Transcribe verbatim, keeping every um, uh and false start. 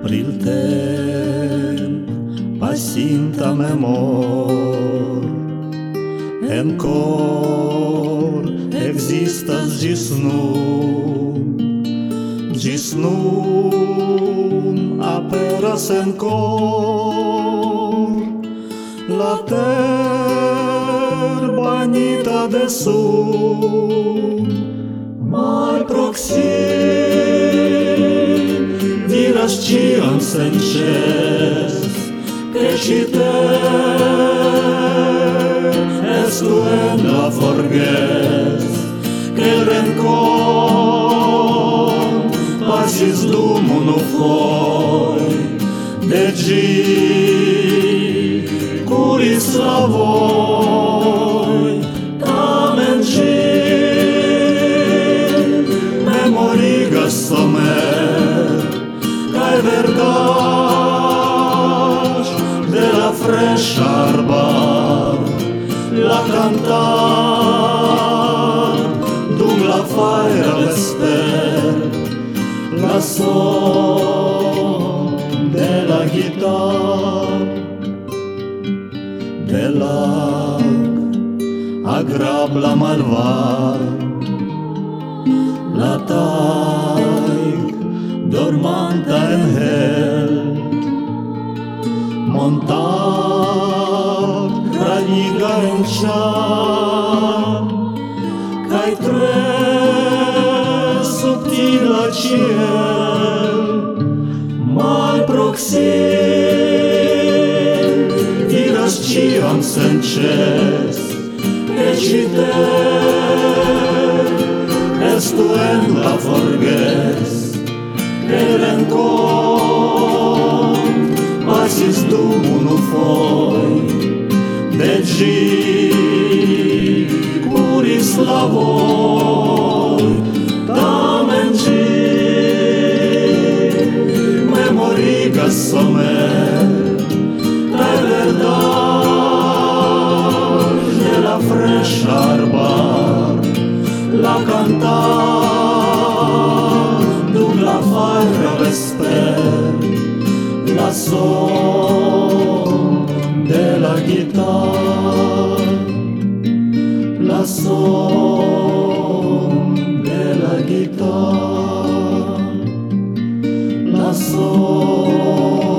il temp passint a memor, en cor existas gis nun, gis nun aperas en cor la ter banita de sun, mai proxim diras ciam sences, che ci te estu en la forges, che rencon pasis dum unu foi, de gi curis la voi, tamen gi memorigas somer, cae verdad de la freŝa arbar, la cantar dum la fajra vesper, la son de la guitar, de lac agrabla malvar, la taig dormanta en hel, montar raniga en ciam, cae tre subtila ciel, mai proxim diras ciam sences, che ci te estu en la forges, che rencon pasis dum unu foi, de gi curis la voi, tamen gi memorigas somer, cae verdad de la freŝa arbar, la cantar dum la fajra vesper, la son de la guitar, la son de la guitar, la son